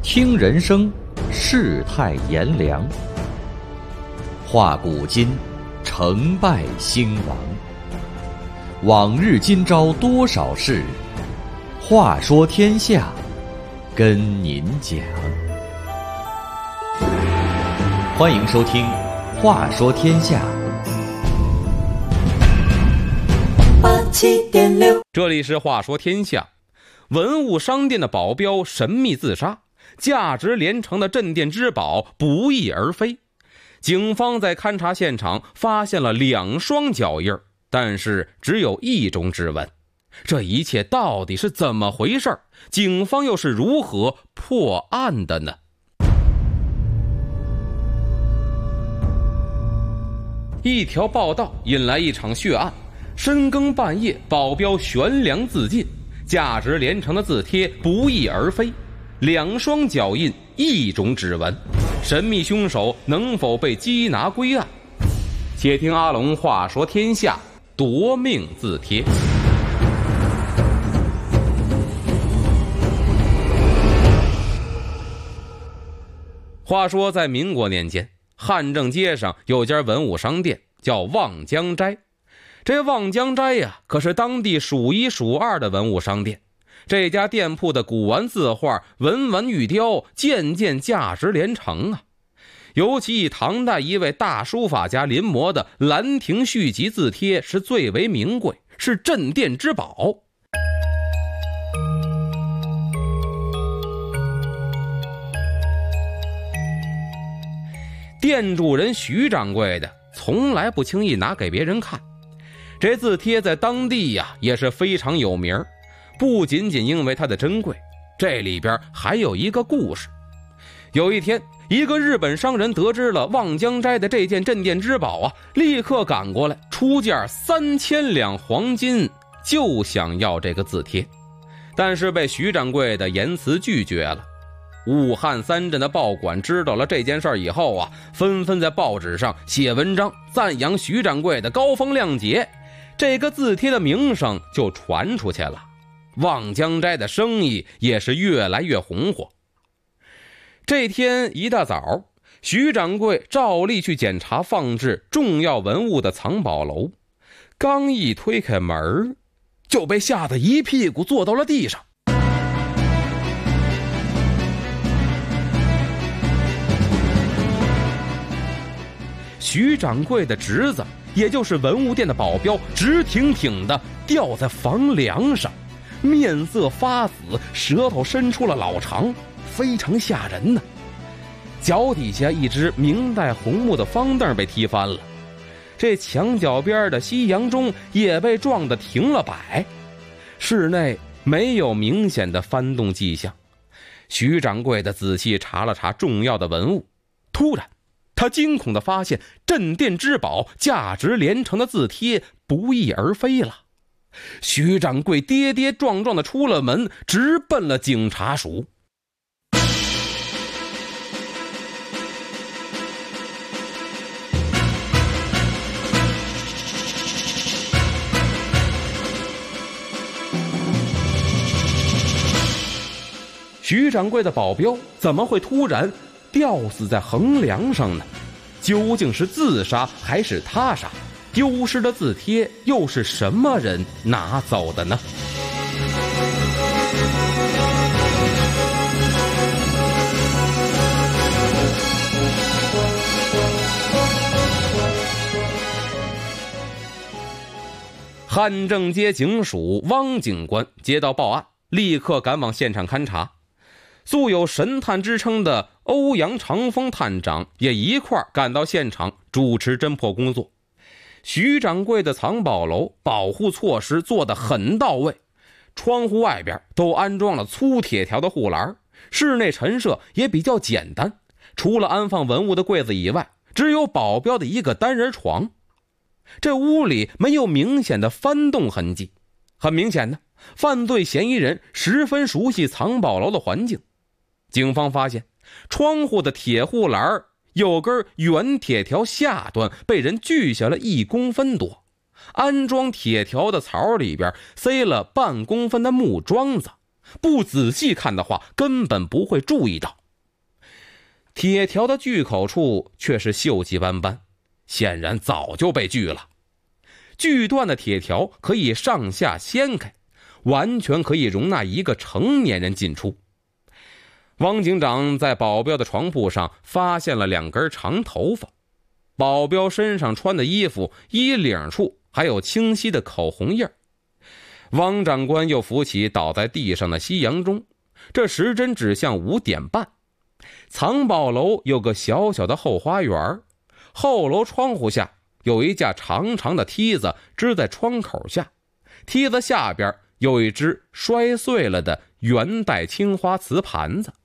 听人生，世态炎凉；话古今，成败兴亡。往日今朝多少事，话说天下，跟您讲。欢迎收听《话说天下》。 这里是话说天下。文物商店的保镖神秘自杀，价值连城的镇店之宝不翼而飞。警方在勘察现场发现了2双脚印，但是只有1种指纹。这一切到底是怎么回事？警方又是如何破案的呢？一条报道引来一场血案。深更半夜，保镖悬梁自尽，价值连城的字帖不翼而飞，2双脚印，1种指纹，神秘凶手能否被缉拿归案？且听阿龙话说天下，夺命字帖。话说在民国年间，汉正街上有家文物商店叫望江斋。这望江斋呀，可是当地数1数2的文物商店。这家店铺的古玩字画、文玩玉雕件件价值连城啊！尤其以唐代一位大书法家临摹的《兰亭序集》字帖是最为名贵，是镇店之宝。店主人徐掌柜的从来不轻易拿给别人看。这字帖在当地呀也是非常有名，不仅仅因为它的珍贵，这里边还有一个故事。有一天，一个日本商人得知了望江斋的这件镇店之宝啊，立刻赶过来出价3000两黄金，就想要这个字帖，但是被徐掌柜的严词拒绝了。武汉3镇的报馆知道了这件事以后啊，纷纷在报纸上写文章赞扬徐掌柜的高风亮节，这个字帖的名声就传出去了，望江斋的生意也是越来越红火。这天一大早，徐掌柜照例去检查放置重要文物的藏宝楼，刚一推开门，就被吓得一屁股坐到了地上。徐掌柜的侄子，也就是文物店的保镖，直挺挺地吊在房梁上，面色发紫，舌头伸出了老长，非常吓人呢。脚底下一只明代红木的方凳被踢翻了，这墙角边的西洋钟也被撞得停了摆，室内没有明显的翻动迹象。徐掌柜的仔细查了查重要的文物，突然他惊恐地发现镇店之宝价值连城的字帖不翼而飞了。徐掌柜跌跌撞撞地出了门，直奔了警察署。徐掌柜的保镖怎么会突然吊死在横梁上呢？究竟是自杀还是他杀？丢失的字帖又是什么人拿走的呢？汉正街警署汪警官接到报案，立刻赶往现场勘查。素有神探之称的欧阳长风探长也一块赶到现场主持侦破工作。徐掌柜的藏宝楼保护措施做得很到位，窗户外边都安装了粗铁条的护栏，室内陈设也比较简单，除了安放文物的柜子以外，只有保镖的一个单人床。这屋里没有明显的翻动痕迹，很明显呢，犯罪嫌疑人十分熟悉藏宝楼的环境。警方发现窗户的铁护栏有根圆铁条下端被人锯下了1公分多，安装铁条的槽里边塞了半公分的木桩子，不仔细看的话根本不会注意到。 铁条的锯口处却是锈迹斑斑，显然早就被锯了。锯断的铁条可以上下掀开，完全可以容纳一个成年人进出。汪警长在保镖的床铺上发现了2根长头发，保镖身上穿的衣服衣领处还有清晰的口红印。汪长官又扶起倒在地上的西洋钟，这时针指向5点半。藏宝楼有个小小的后花园，后楼窗户下有一架长长的梯子支在窗口下，梯子下边有一只摔碎了的元代青花瓷盘子。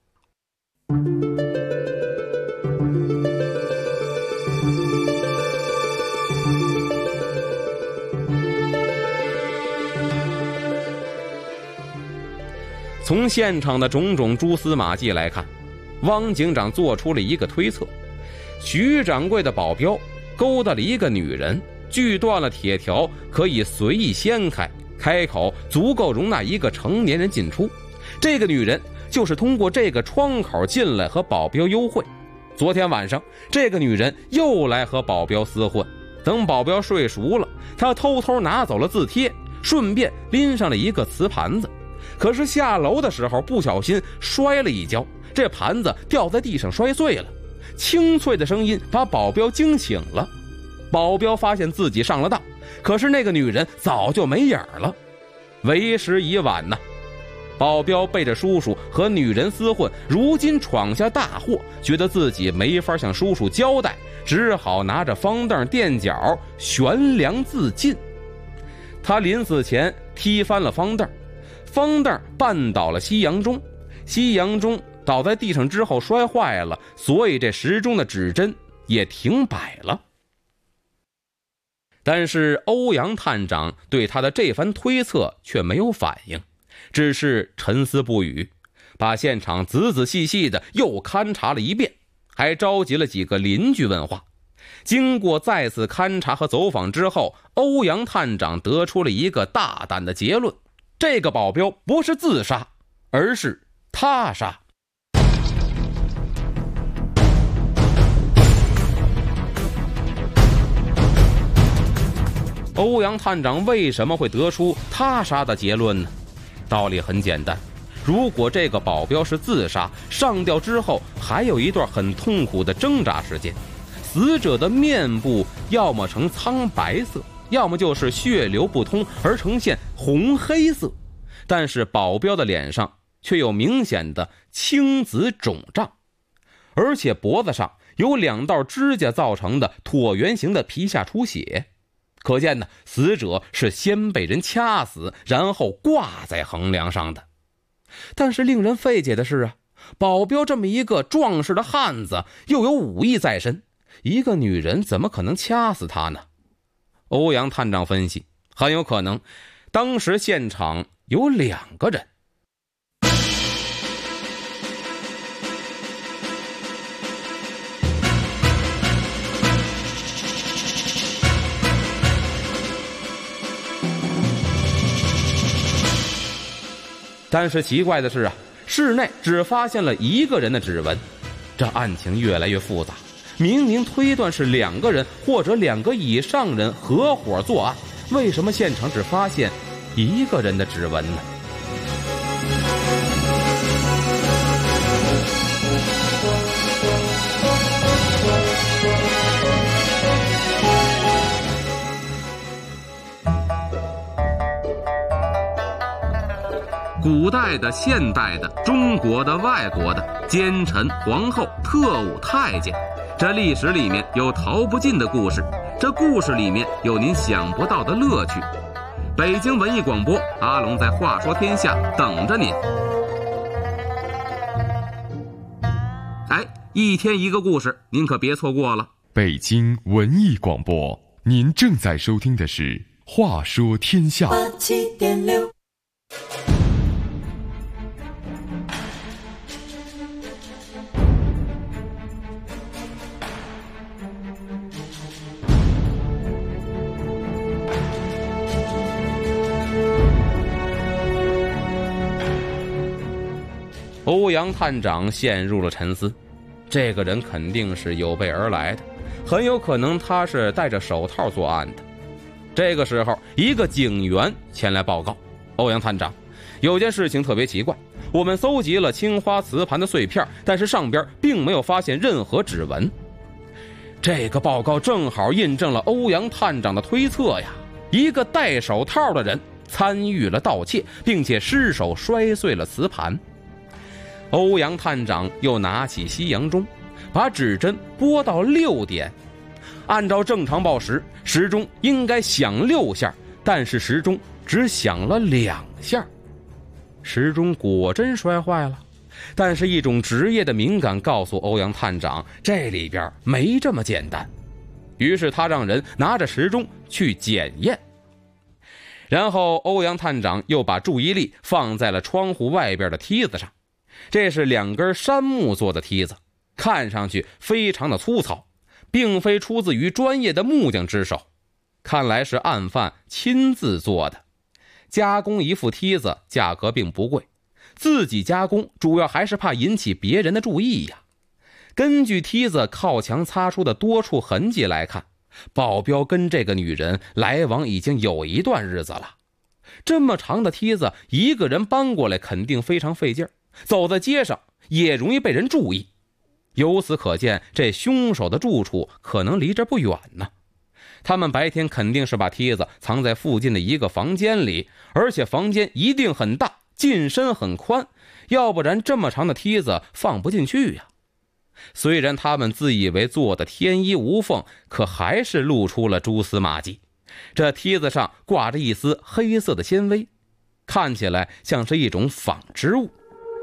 从现场的种种蛛丝马迹来看，汪警长做出了一个推测：徐掌柜的保镖勾搭了一个女人，锯断了铁条，可以随意掀开，开口足够容纳一个成年人进出。这个女人就是通过这个窗口进来和保镖幽会。昨天晚上，这个女人又来和保镖厮混，等保镖睡熟了，她偷偷拿走了字帖，顺便拎上了一个瓷盘子。可是下楼的时候不小心摔了一跤，这盘子掉在地上摔碎了，清脆的声音把保镖惊醒了。保镖发现自己上了当，可是那个女人早就没影了。为时已晚呐！保镖背着叔叔和女人厮混，如今闯下大祸，觉得自己没法向叔叔交代，只好拿着方凳垫脚悬梁自尽。他临死前踢翻了方凳，方凳绊倒了西洋钟，西洋钟倒在地上之后摔坏了，所以这时钟的指针也停摆了。但是欧阳探长对他的这番推测却没有反应，只是沉思不语，把现场仔仔细细的又勘察了一遍，还召集了几个邻居问话。经过再次勘察和走访之后，欧阳探长得出了一个大胆的结论：这个保镖不是自杀，而是他杀。欧阳探长为什么会得出他杀的结论呢？道理很简单，如果这个保镖是自杀，上吊之后还有一段很痛苦的挣扎时间，死者的面部要么呈苍白色，要么就是血流不通而呈现红黑色，但是保镖的脸上却有明显的青紫肿胀，而且脖子上有2道指甲造成的椭圆形的皮下出血，可见呢，死者是先被人掐死，然后挂在横梁上的。但是令人费解的是保镖这么一个壮实的汉子，又有武艺在身，一个女人怎么可能掐死他呢？欧阳探长分析，很有可能当时现场有2个人。但是奇怪的是室内只发现了1个人的指纹，这案情越来越复杂，明明推断是2个人或者2个以上人合伙作案，为什么现场只发现1个人的指纹呢？古代的、现代的、中国的、外国的，奸臣、皇后、特务、太监，这历史里面有逃不尽的故事，这故事里面有您想不到的乐趣。北京文艺广播，阿龙在话说天下等着您。一天一个故事，您可别错过了。 北京文艺广播，您正在收听的是话说天下。87.6 欧阳探长陷入了沉思， 这个人肯定是有备而来的，很有可能他是戴着手套作案的。这个时候，一个警员前来报告：欧阳探长，有件事情特别奇怪，我们搜集了青花瓷盘的碎片，但是上边并没有发现任何指纹。这个报告正好印证了欧阳探长的推测呀，一个戴手套的人参与了盗窃，并且失手摔碎了瓷盘。欧阳探长又拿起西洋钟，把指针拨到6点，按照正常报时，时钟应该响6下，但是时钟只响了2下。时钟果真摔坏了，但是一种职业的敏感告诉欧阳探长，这里边没这么简单。于是他让人拿着时钟去检验。然后欧阳探长又把注意力放在了窗户外边的梯子上，这是2根杉木做的梯子，看上去非常的粗糙，并非出自于专业的木匠之手，看来是案犯亲自做的。加工一副梯子价格并不贵，自己加工主要还是怕引起别人的注意呀。根据梯子靠墙擦出的多处痕迹来看，保镖跟这个女人来往已经有一段日子了。这么长的梯子，一个人搬过来肯定非常费劲，走在街上也容易被人注意。由此可见，这凶手的住处可能离这不远呢。他们白天肯定是把梯子藏在附近的一个房间里，而且房间一定很大，进深很宽，要不然这么长的梯子放不进去呀。虽然他们自以为做的天衣无缝，可还是露出了蛛丝马迹。这梯子上挂着一丝黑色的纤维，看起来像是一种纺织物。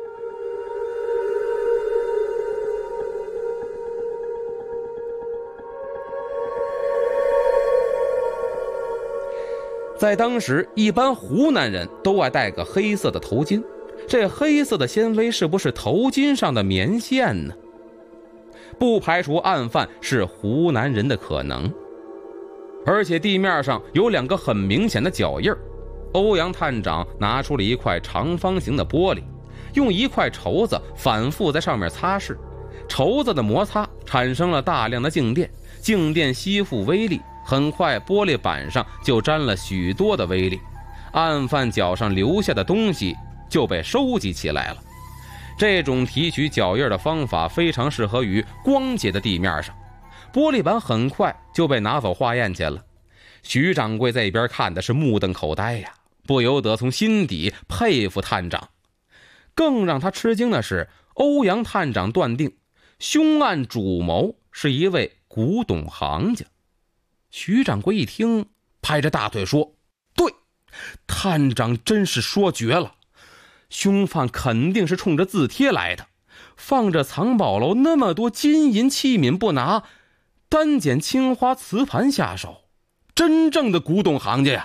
在当时，一般湖南人都爱戴个黑色的头巾，这黑色的纤维是不是头巾上的棉线呢？不排除案犯是湖南人的可能。而且地面上有2个很明显的脚印。欧阳探长拿出了一块长方形的玻璃，用一块绸子反复在上面擦拭，绸子的摩擦产生了大量的静电，静电吸附微粒，很快玻璃板上就沾了许多的微粒，案犯脚上留下的东西就被收集起来了。这种提取脚印的方法非常适合于光洁的地面上，玻璃板很快就被拿走化验去了。徐掌柜在一边看的是目瞪口呆呀，不由得从心底佩服探长。更让他吃惊的是，欧阳探长断定凶案主谋是一位古董行家。徐掌柜一听，拍着大腿说：对，探长真是说绝了，凶犯肯定是冲着字帖来的，放着藏宝楼那么多金银器皿不拿，单捡青花瓷盘下手，真正的古董行家呀。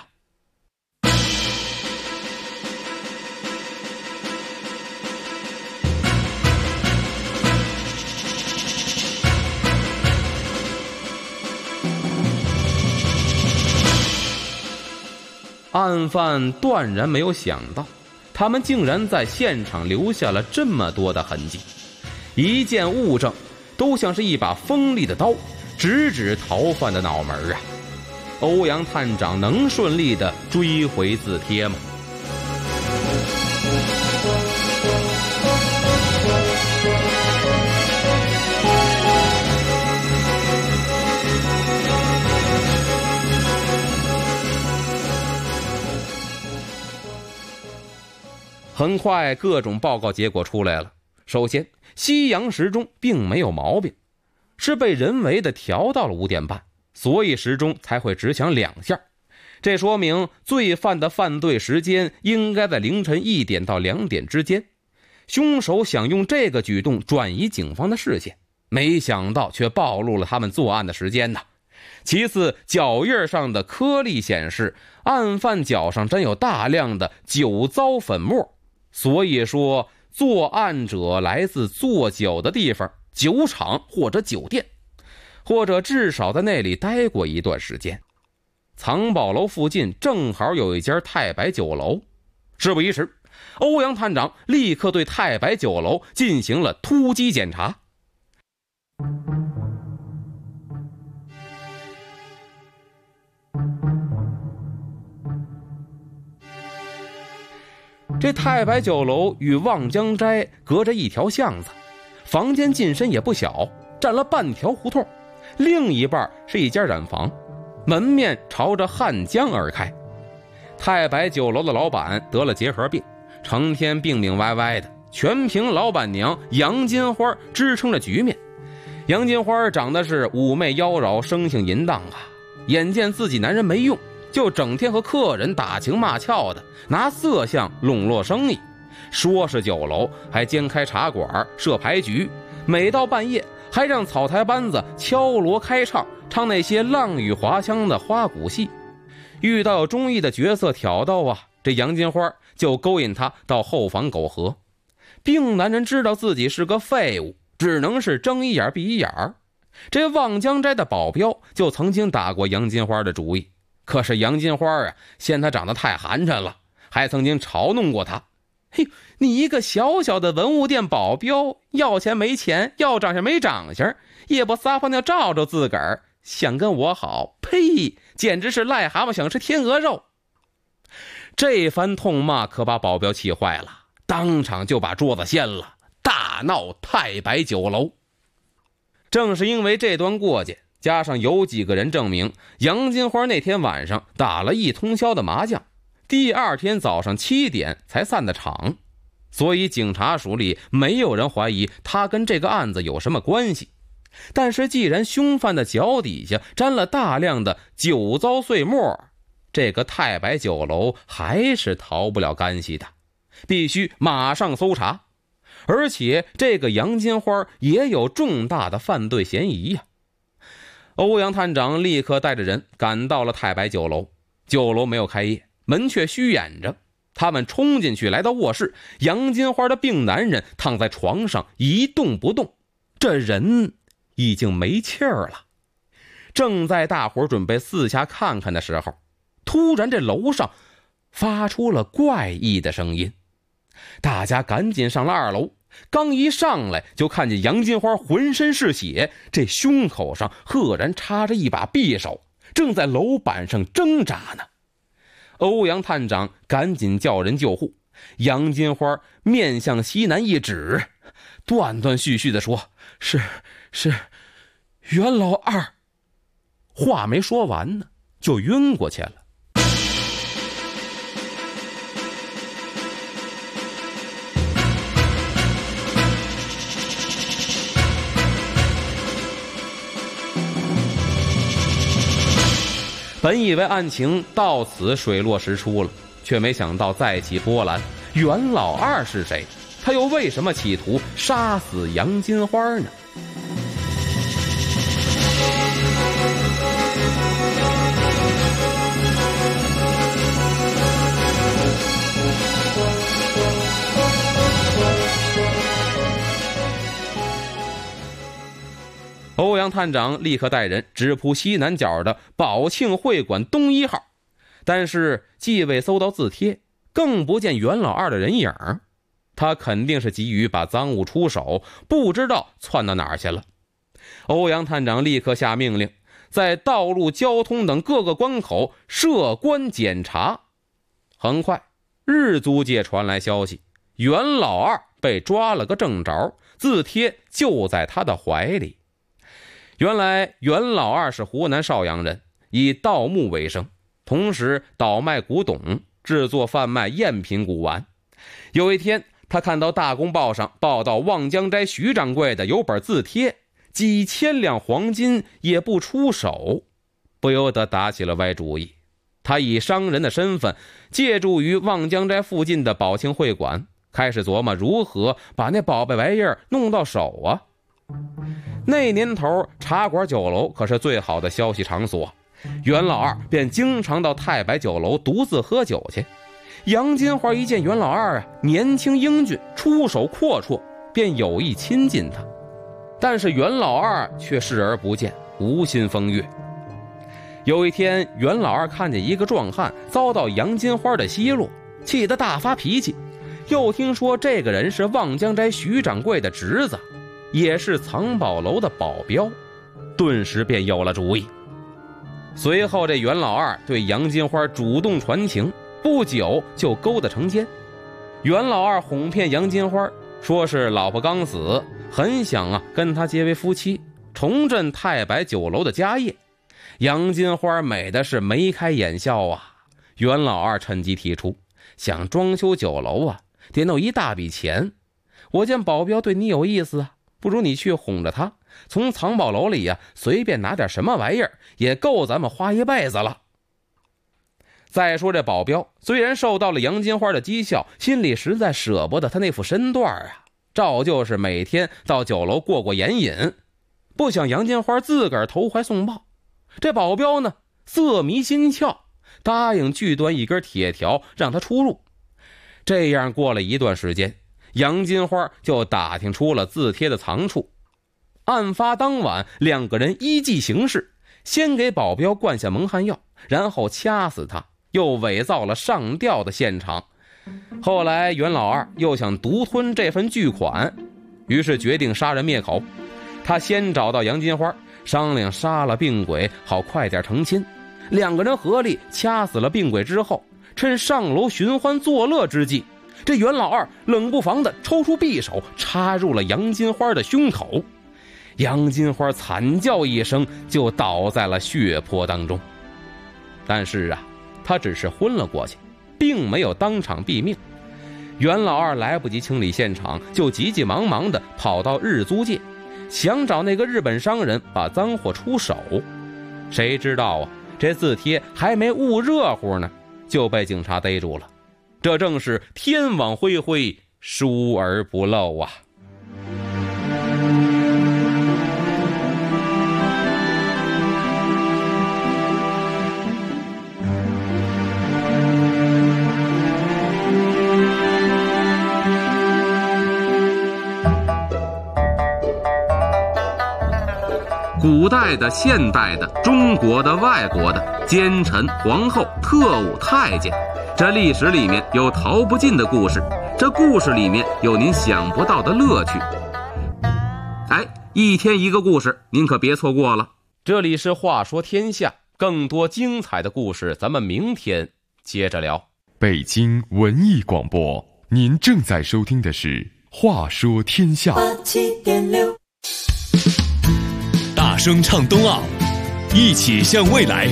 案犯断然没有想到，他们竟然在现场留下了这么多的痕迹，一件物证都像是一把锋利的刀，直指逃犯的脑门啊！欧阳探长能顺利地追回字帖吗？很快各种报告结果出来了。首先，西洋时钟并没有毛病，是被人为的调到了5点半，所以时钟才会只响2下。这说明罪犯的犯罪时间应该在凌晨1点到2点之间。凶手想用这个举动转移警方的视线，没想到却暴露了他们作案的时间呢。其次，脚印上的颗粒显示，案犯脚上沾有大量的酒糟粉末，所以说作案者来自做酒的地方，酒厂或者酒店，或者至少在那里待过一段时间。藏宝楼附近正好有一家太白酒楼。事不宜迟，欧阳探长立刻对太白酒楼进行了突击检查。 这太白酒楼与望江斋隔着一条巷子，房间进深也不小，占了半条胡同，另一半是一家染房，门面朝着汉江而开。太白酒楼的老板得了结核病，成天病病歪歪的，全凭老板娘杨金花支撑着局面。杨金花长得是妩媚妖娆，生性淫荡啊，眼见自己男人没用，就整天和客人打情骂俏的，拿色相笼络生意。说是酒楼，还兼开茶馆设牌局，每到半夜还让草台班子敲锣开唱，唱那些浪语华腔的花鼓戏。遇到有中意的角色挑逗啊，这杨金花就勾引他到后房苟合。病男人知道自己是个废物，只能是睁一眼闭一眼。这望江斋的保镖就曾经打过杨金花的主意，可是杨金花啊，嫌他长得太寒碜了，还曾经嘲弄过他。嘿，你一个小小的文物店保镖，要钱没钱，要长相没长相，也不撒泡尿照照自个儿，想跟我好？呸！简直是癞蛤蟆想吃天鹅肉。这番痛骂可把保镖气坏了，当场就把桌子掀了，大闹太白酒楼。正是因为这段过节，加上有几个人证明杨金花那天晚上打了一通宵的麻将，第二天早上7点才散的场，所以警察署里没有人怀疑他跟这个案子有什么关系。但是既然凶犯的脚底下沾了大量的酒糟碎末，这个太白酒楼还是逃不了干系的，必须马上搜查。而且这个杨金花也有重大的犯罪嫌疑呀。欧阳探长立刻带着人赶到了太白酒楼，酒楼没有开业，门却虚掩着。他们冲进去，来到卧室，杨金花的病男人躺在床上一动不动，这人已经没气儿了。正在大伙准备四下看看的时候，突然这楼上发出了怪异的声音。大家赶紧上了2楼，刚一上来就看见杨金花浑身是血，这胸口上赫然插着一把匕首，正在楼板上挣扎呢。欧阳探长赶紧叫人救护，杨金花面向西南一指，断断续续地说：是袁老二。话没说完呢，就晕过去了。本以为案情到此水落石出了，却没想到再起波澜。袁老二是谁？他又为什么企图杀死杨金花呢？欧阳探长立刻带人直扑西南角的宝庆会馆东1号，但是既未搜到字帖，更不见袁老二的人影。他肯定是急于把赃物出手，不知道窜到哪儿去了。欧阳探长立刻下命令，在道路、交通等各个关口设关检查。很快，日租界传来消息，袁老二被抓了个正着，字帖就在他的怀里。原来袁老二是湖南邵阳人，以盗墓为生，同时倒卖古董，制作贩卖赝品古玩。有一天，他看到大公报上报道望江斋徐掌柜的有本字帖，几千两黄金也不出手，不由得打起了歪主意。他以商人的身份，借助于望江斋附近的宝庆会馆，开始琢磨如何把那宝贝玩意儿弄到手啊。那年头，茶馆酒楼可是最好的消息场所，袁老二便经常到太白酒楼独自喝酒去。杨金花一见袁老二年轻英俊，出手阔绰，便有意亲近他，但是袁老二却视而不见，无心风月。有一天，袁老二看见一个壮汉遭到杨金花的奚落，气得大发脾气，又听说这个人是望江斋徐掌柜的侄子，也是藏宝楼的保镖，顿时便有了主意。随后这袁老二对杨金花主动传情，不久就勾搭成奸。 袁老二哄骗杨金花，说是老婆刚死，很想跟他结为夫妻，重振太白酒楼的家业。杨金花美的是眉开眼笑啊。袁老二趁机提出，想装修酒楼得弄一大笔钱。我见保镖对你有意思不如你去哄着他，从藏宝楼里随便拿点什么玩意儿，也够咱们花一辈子了。再说这保镖虽然受到了杨金花的讥笑，心里实在舍不得他那副身段照旧是每天到酒楼过眼瘾。不想杨金花自个儿投怀送抱，这保镖呢色迷心窍，答应锯断一根铁条让他出入。这样过了一段时间，杨金花就打听出了字帖的藏处。案发当晚，两个人依计行事，先给保镖灌下蒙汗药，然后掐死他，又伪造了上吊的现场。后来袁老二又想独吞这份巨款，于是决定杀人灭口。他先找到杨金花，商量杀了病鬼，好快点成亲。两个人合力掐死了病鬼之后，趁上楼寻欢作乐之际，这袁老二冷不防地抽出匕首，插入了杨金花的胸口。杨金花惨叫一声，就倒在了血泊当中。但是他只是昏了过去，并没有当场毙命。袁老二来不及清理现场，就急急忙忙地跑到日租界，想找那个日本商人把赃货出手。谁知道这字帖还没焐热乎呢，就被警察逮住了。这正是天网恢恢，疏而不漏古代的、现代的、中国的、外国的，奸臣、皇后、特务、太监，这历史里面有逃不尽的故事，这故事里面有您想不到的乐趣。一天一个故事，您可别错过了。这里是话说天下，更多精彩的故事咱们明天接着聊。 北京文艺广播，您正在收听的是话说天下。 87.6 大声唱冬奥，一起向未来。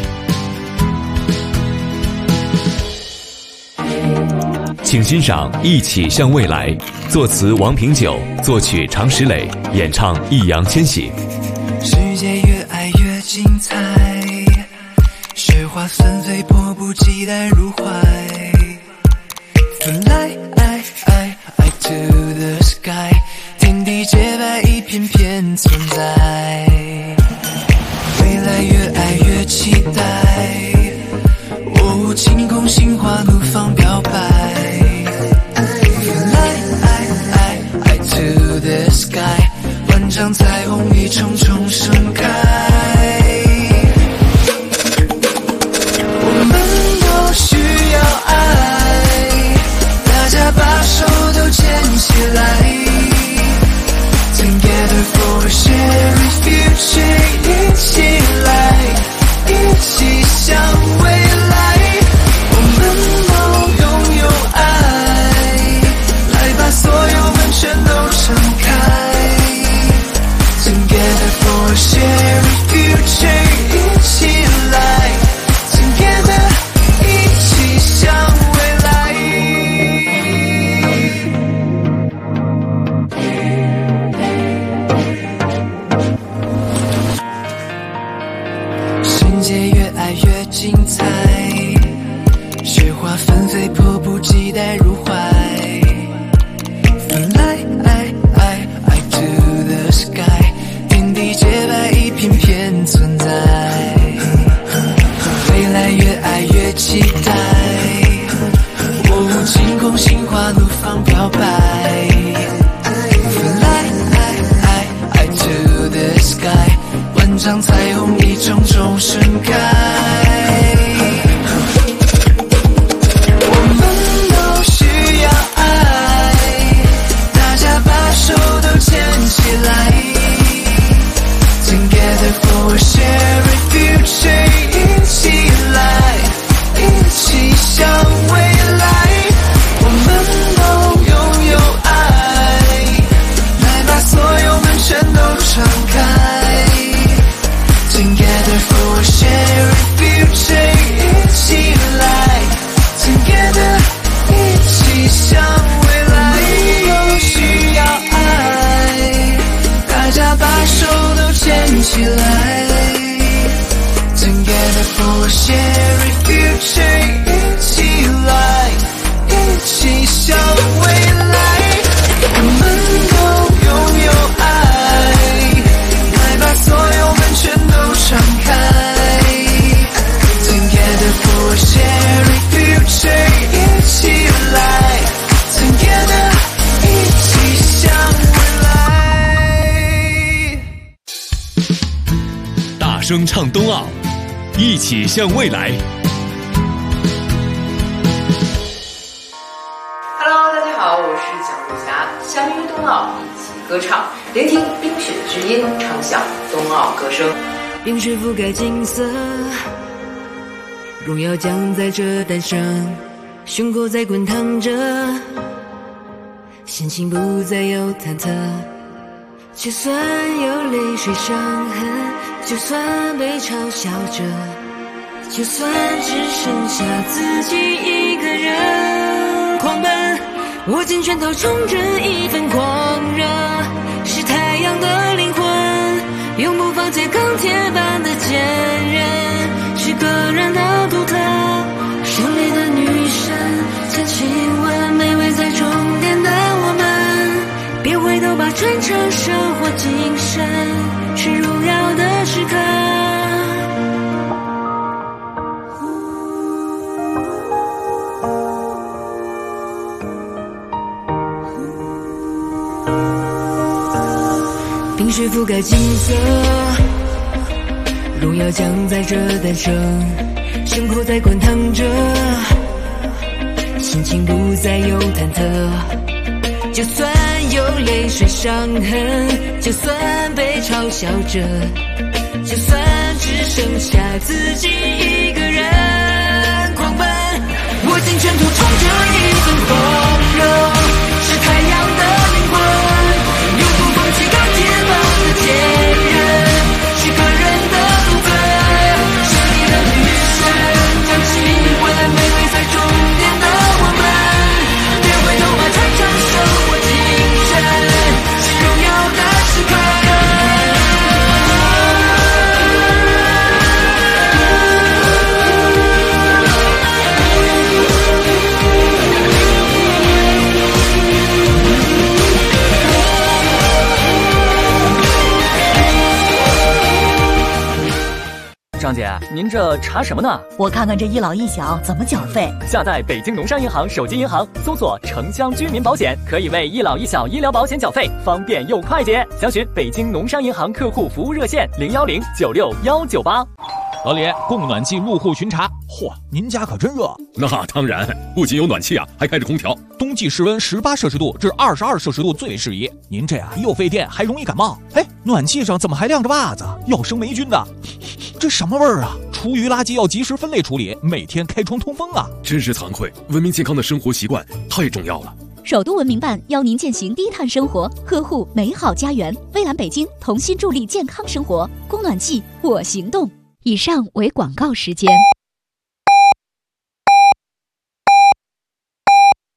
请欣赏《一起向未来》，作词王平久，作曲常石磊，演唱易烊千玺。 世界越爱越精彩，雪花纷飞，迫不及待入怀。Fly to the sky， 天地洁白，一片片存在。未来越爱越期待，晴空心花怒放表白。Fly to the sky， 万丈彩虹一重重盛开。我们都需要爱，大家把手都牵起来。Together for a shared future， 一起来，一起向未来。我们都拥有爱，来把所有门全都敞开。Together for a shared future， 一起来 Together， 一起向未来。世界越爱越精彩，雪花纷飞，迫不及待入怀。Fly to the sky， 天地洁白，一片片存在。未来越爱越期待，晴空心花怒放表白。Fly to the sky， 万丈彩虹一重重盛开。Together for a shared future， 一起来，一起向未来。我们都声唱冬奥，一起向未来。 Hello， 大家好，我是蒋璐霞，相约冬奥，一起歌唱，聆听冰雪之音，唱响冬奥歌声。 冰雪覆盖金色，荣耀将在这诞生，胸口在滚烫着，心情不再有忐忑。就算有泪水伤痕，就算被嘲笑着，就算只剩下自己一个人狂奔，握紧拳头冲着一份狂热，是太阳的灵魂，永不放弃钢铁般的坚韧，是个人的独特，胜利的女神，将亲吻美味在终点的我们，别回头吧，传承生活精神，是荣耀的时刻。冰雪覆盖金色，荣耀将在这诞生，胸口在滚烫着，心情不再有忐忑。就算有泪水伤痕，就算被嘲笑着，就算只剩下自己一个人狂奔，握紧拳头冲着一份狂热，是太阳的灵魂，永不放弃钢铁般的坚韧，是个人的独特，胜利的女神，将亲吻美味在终点的我们，别回头吧，传承生活精神，是荣耀的时刻。 张姐，您这查什么呢？ 我看看这一老一小怎么缴费。 下载北京农商银行手机银行，搜索城乡居民保险，可以为一老一小医疗保险缴费，方便又快捷。详询北京农商银行客户服务热线010969198。 老李，供暖气入户巡查。嚯，您家可真热。 那当然，不仅有暖气啊，还开着空调。 冬季室温18摄氏度至22摄氏度最适宜。您这又费电，还容易感冒。哎，暖气上怎么还晾着袜子？要生霉菌的。这什么味儿啊？厨余垃圾要及时分类处理，每天开窗通风啊！ 真是惭愧，文明健康的生活习惯太重要了。 首都文明办邀您践行低碳生活，呵护美好家园。蔚蓝北京同心助力健康生活，供暖气我行动。以上为广告时间。